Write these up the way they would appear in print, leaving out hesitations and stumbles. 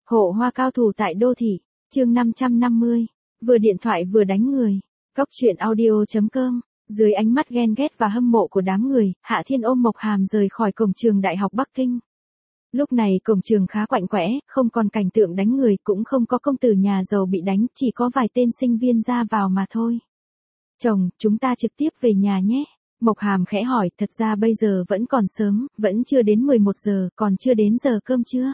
Hộ hoa cao thủ tại đô thị, chương 550, vừa điện thoại vừa đánh người. Cóc truyện audio.com, dưới ánh mắt ghen ghét và hâm mộ của đám người, Hạ Thiên ôm Mộc Hàm rời khỏi cổng trường Đại học Bắc Kinh. Lúc này cổng trường khá quạnh quẽ, không còn cảnh tượng đánh người, cũng không có công tử nhà giàu bị đánh, chỉ có vài tên sinh viên ra vào mà thôi. Chồng, chúng ta trực tiếp về nhà nhé. Mộc Hàm khẽ hỏi, thật ra bây giờ vẫn còn sớm, vẫn chưa đến 11 giờ, còn chưa đến giờ cơm trưa.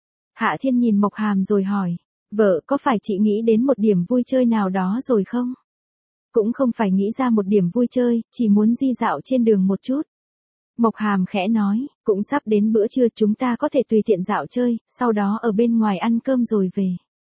Hạ Thiên nhìn Mộc Hàm rồi hỏi, vợ, có phải chị nghĩ đến một điểm vui chơi nào đó rồi không? Cũng không phải nghĩ ra một điểm vui chơi, chỉ muốn đi dạo trên đường một chút. Mộc Hàm khẽ nói, cũng sắp đến bữa trưa, chúng ta có thể tùy tiện dạo chơi, sau đó ở bên ngoài ăn cơm rồi về.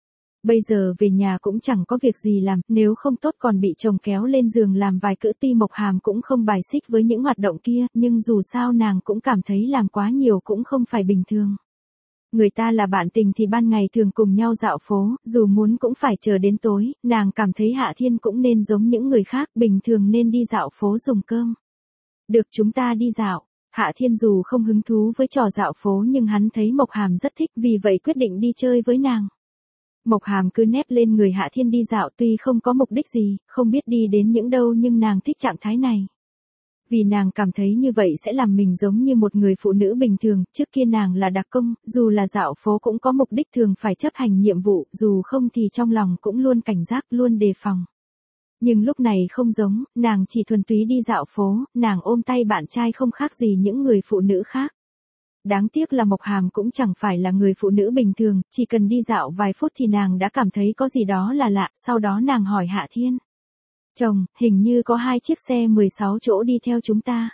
Bây giờ về nhà cũng chẳng có việc gì làm, nếu không tốt còn bị chồng kéo lên giường làm vài cữ. Tuy Mộc Hàm cũng không bài xích với những hoạt động kia, nhưng dù sao nàng cũng cảm thấy làm quá nhiều cũng không phải bình thường. Người ta là bạn tình thì ban ngày thường cùng nhau dạo phố, dù muốn cũng phải chờ đến tối, nàng cảm thấy Hạ Thiên cũng nên giống những người khác, bình thường nên đi dạo phố dùng cơm. Được, chúng ta đi dạo. Hạ Thiên dù không hứng thú với trò dạo phố nhưng hắn thấy Mộc Hàm rất thích, vì vậy quyết định đi chơi với nàng. Mộc Hàm cứ nép lên người Hạ Thiên đi dạo, tuy không có mục đích gì, không biết đi đến những đâu, nhưng nàng thích trạng thái này. Vì nàng cảm thấy như vậy sẽ làm mình giống như một người phụ nữ bình thường. Trước kia nàng là đặc công, dù là dạo phố cũng có mục đích, thường phải chấp hành nhiệm vụ, dù không thì trong lòng cũng luôn cảnh giác, luôn đề phòng. Nhưng lúc này không giống, nàng chỉ thuần túy đi dạo phố, nàng ôm tay bạn trai không khác gì những người phụ nữ khác. Đáng tiếc là Mộc Hàm cũng chẳng phải là người phụ nữ bình thường, chỉ cần đi dạo vài phút thì nàng đã cảm thấy có gì đó là lạ, sau đó nàng hỏi Hạ Thiên. Chồng, hình như có 2 chiếc xe 16 chỗ đi theo chúng ta.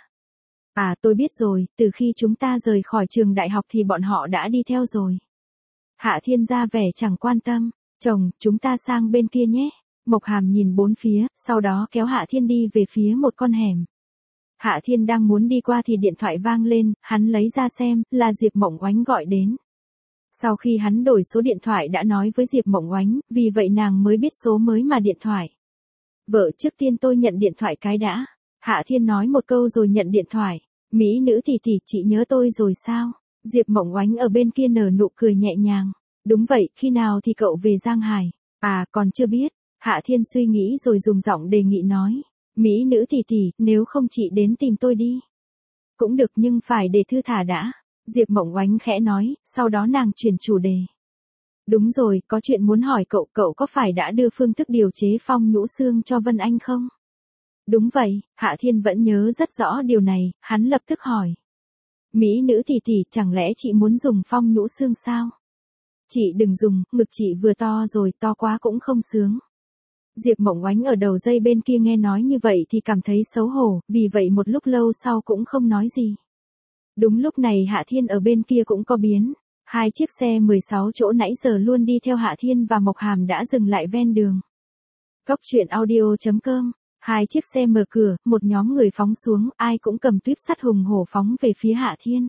À, tôi biết rồi, từ khi chúng ta rời khỏi trường đại học thì bọn họ đã đi theo rồi. Hạ Thiên ra vẻ chẳng quan tâm. Chồng, chúng ta sang bên kia nhé. Mộc Hàm nhìn bốn phía, sau đó kéo Hạ Thiên đi về phía một con hẻm. Hạ Thiên đang muốn đi qua thì điện thoại vang lên, hắn lấy ra xem, là Diệp Mộng Oánh gọi đến. Sau khi hắn đổi số điện thoại đã nói với Diệp Mộng Oánh, vì vậy nàng mới biết số mới mà điện thoại. Vợ, trước tiên tôi nhận điện thoại cái đã. Hạ Thiên nói một câu rồi nhận điện thoại. Mỹ nữ tỷ tỷ, chị nhớ tôi rồi sao? Diệp Mộng Oánh ở bên kia nở nụ cười nhẹ nhàng. Đúng vậy, khi nào thì cậu về Giang Hải? À, còn chưa biết. Hạ Thiên suy nghĩ rồi dùng giọng đề nghị nói. Mỹ nữ tỷ tỷ, nếu không chị đến tìm tôi đi. Cũng được, nhưng phải để thư thả đã. Diệp Mộng Oánh khẽ nói, sau đó nàng chuyển chủ đề. Đúng rồi, có chuyện muốn hỏi cậu, cậu có phải đã đưa phương thức điều chế phong nhũ xương cho Vân Anh không? Đúng vậy, Hạ Thiên vẫn nhớ rất rõ điều này, hắn lập tức hỏi. Mỹ nữ tỷ tỷ, chẳng lẽ chị muốn dùng phong nhũ xương sao? Chị đừng dùng, ngực chị vừa to rồi, to quá cũng không sướng. Diệp Mộng Oánh ở đầu dây bên kia nghe nói như vậy thì cảm thấy xấu hổ, vì vậy một lúc lâu sau cũng không nói gì. Đúng lúc này Hạ Thiên ở bên kia cũng có biến. 2 chiếc xe 16 chỗ nãy giờ luôn đi theo Hạ Thiên và Mộc Hàm đã dừng lại ven đường. Cóc truyện audio.com, 2 chiếc xe mở cửa, một nhóm người phóng xuống, ai cũng cầm tuyếp sắt hùng hổ phóng về phía Hạ Thiên.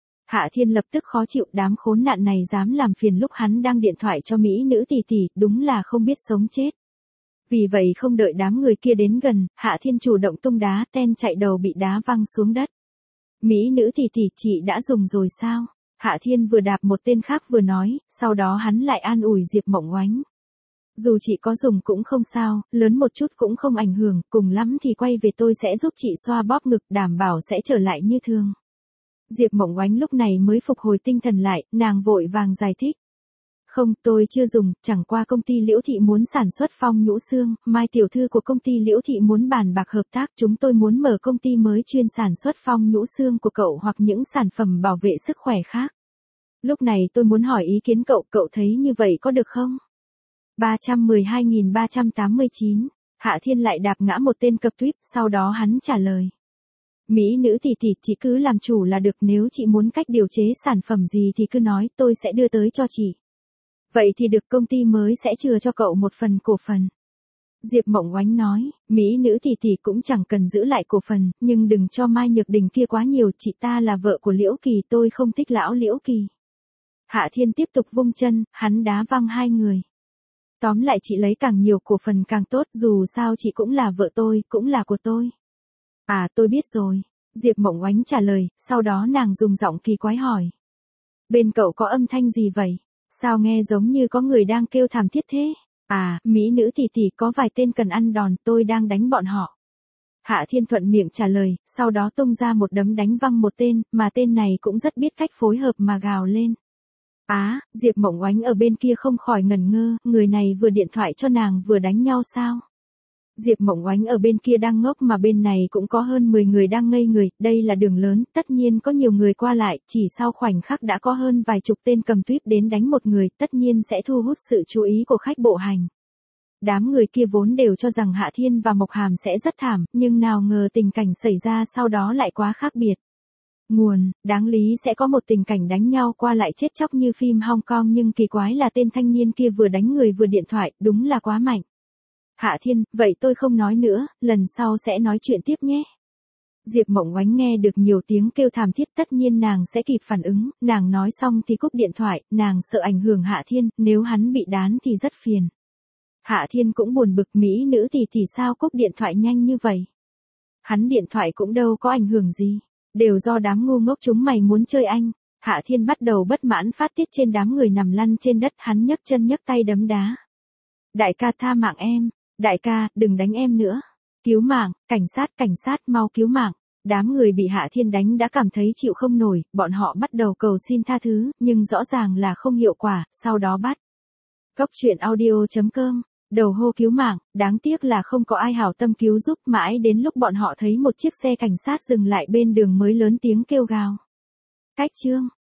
Hạ Thiên lập tức khó chịu, đám khốn nạn này dám làm phiền lúc hắn đang điện thoại cho mỹ nữ tỷ tỷ, đúng là không biết sống chết. Vì vậy không đợi đám người kia đến gần, Hạ Thiên chủ động tung đá, ten chạy đầu bị đá văng xuống đất. Mỹ nữ tỷ tỷ, chị đã dùng rồi sao? Hạ Thiên vừa đạp một tên khác vừa nói, sau đó hắn lại an ủi Diệp Mộng Oánh. Dù chị có dùng cũng không sao, lớn một chút cũng không ảnh hưởng, cùng lắm thì quay về tôi sẽ giúp chị xoa bóp ngực, đảm bảo sẽ trở lại như thường. Diệp Mộng Oánh lúc này mới phục hồi tinh thần lại, nàng vội vàng giải thích. Không, tôi chưa dùng, chẳng qua công ty Liễu Thị muốn sản xuất phong nhũ xương, Mai tiểu thư của công ty Liễu Thị muốn bàn bạc hợp tác, chúng tôi muốn mở công ty mới chuyên sản xuất phong nhũ xương của cậu hoặc những sản phẩm bảo vệ sức khỏe khác. Lúc này tôi muốn hỏi ý kiến cậu, cậu thấy như vậy có được không? 312.389, Hạ Thiên lại đạp ngã một tên cập tuyếp, sau đó hắn trả lời. Mỹ nữ tỷ tỷ, chị cứ làm chủ là được, nếu chị muốn cách điều chế sản phẩm gì thì cứ nói, tôi sẽ đưa tới cho chị. Vậy thì được, công ty mới sẽ chừa cho cậu một phần cổ phần. Diệp Mộng Oánh nói, Mỹ nữ tỷ tỷ cũng chẳng cần giữ lại cổ phần, nhưng đừng cho Mai Nhược Đình kia quá nhiều, chị ta là vợ của Liễu Kỳ, tôi không thích lão Liễu Kỳ. Hạ Thiên tiếp tục vung chân, hắn đá văng 2 người. Tóm lại chị lấy càng nhiều cổ phần càng tốt, dù sao chị cũng là vợ tôi, cũng là của tôi. À, tôi biết rồi. Diệp Mộng Oánh trả lời, sau đó nàng dùng giọng kỳ quái hỏi. Bên cậu có âm thanh gì vậy? Sao nghe giống như có người đang kêu thảm thiết thế? À, mỹ nữ tỷ tỷ có vài tên cần ăn đòn, tôi đang đánh bọn họ. Hạ Thiên thuận miệng trả lời, sau đó tung ra một đấm đánh văng một tên, mà tên này cũng rất biết cách phối hợp mà gào lên. Á, Diệp Mộng Oánh ở bên kia không khỏi ngẩn ngơ, người này vừa điện thoại cho nàng vừa đánh nhau sao? Diệp Mộng Oánh ở bên kia đang ngốc mà bên này cũng có hơn 10 người đang ngây người, đây là đường lớn, tất nhiên có nhiều người qua lại, chỉ sau khoảnh khắc đã có hơn vài chục tên cầm tuyếp đến đánh một người, tất nhiên sẽ thu hút sự chú ý của khách bộ hành. Đám người kia vốn đều cho rằng Hạ Thiên và Mộc Hàm sẽ rất thảm, nhưng nào ngờ tình cảnh xảy ra sau đó lại quá khác biệt. Nguồn, đáng lý sẽ có một tình cảnh đánh nhau qua lại chết chóc như phim Hong Kong nhưng kỳ quái là tên thanh niên kia vừa đánh người vừa điện thoại, đúng là quá mạnh. Hạ Thiên, vậy tôi không nói nữa, lần sau sẽ nói chuyện tiếp nhé. Diệp Mộng Oánh nghe được nhiều tiếng kêu thảm thiết tất nhiên nàng sẽ kịp phản ứng, nàng nói xong thì cúp điện thoại, nàng sợ ảnh hưởng Hạ Thiên, nếu hắn bị đán thì rất phiền. Hạ Thiên cũng buồn bực mỹ nữ thì sao cúp điện thoại nhanh như vậy. Hắn điện thoại cũng đâu có ảnh hưởng gì, đều do đám ngu ngốc chúng mày muốn chơi anh. Hạ Thiên bắt đầu bất mãn phát tiết trên đám người nằm lăn trên đất, hắn nhấc chân nhấc tay đấm đá. Đại ca tha mạng em, đại ca, đừng đánh em nữa. Cứu mạng, cảnh sát mau cứu mạng. Đám người bị Hạ Thiên đánh đã cảm thấy chịu không nổi, bọn họ bắt đầu cầu xin tha thứ, nhưng rõ ràng là không hiệu quả, sau đó bắt. Cốc truyện audio.com, đầu hô cứu mạng, đáng tiếc là không có ai hảo tâm cứu giúp, mãi đến lúc bọn họ thấy một chiếc xe cảnh sát dừng lại bên đường mới lớn tiếng kêu gào. Cách chương.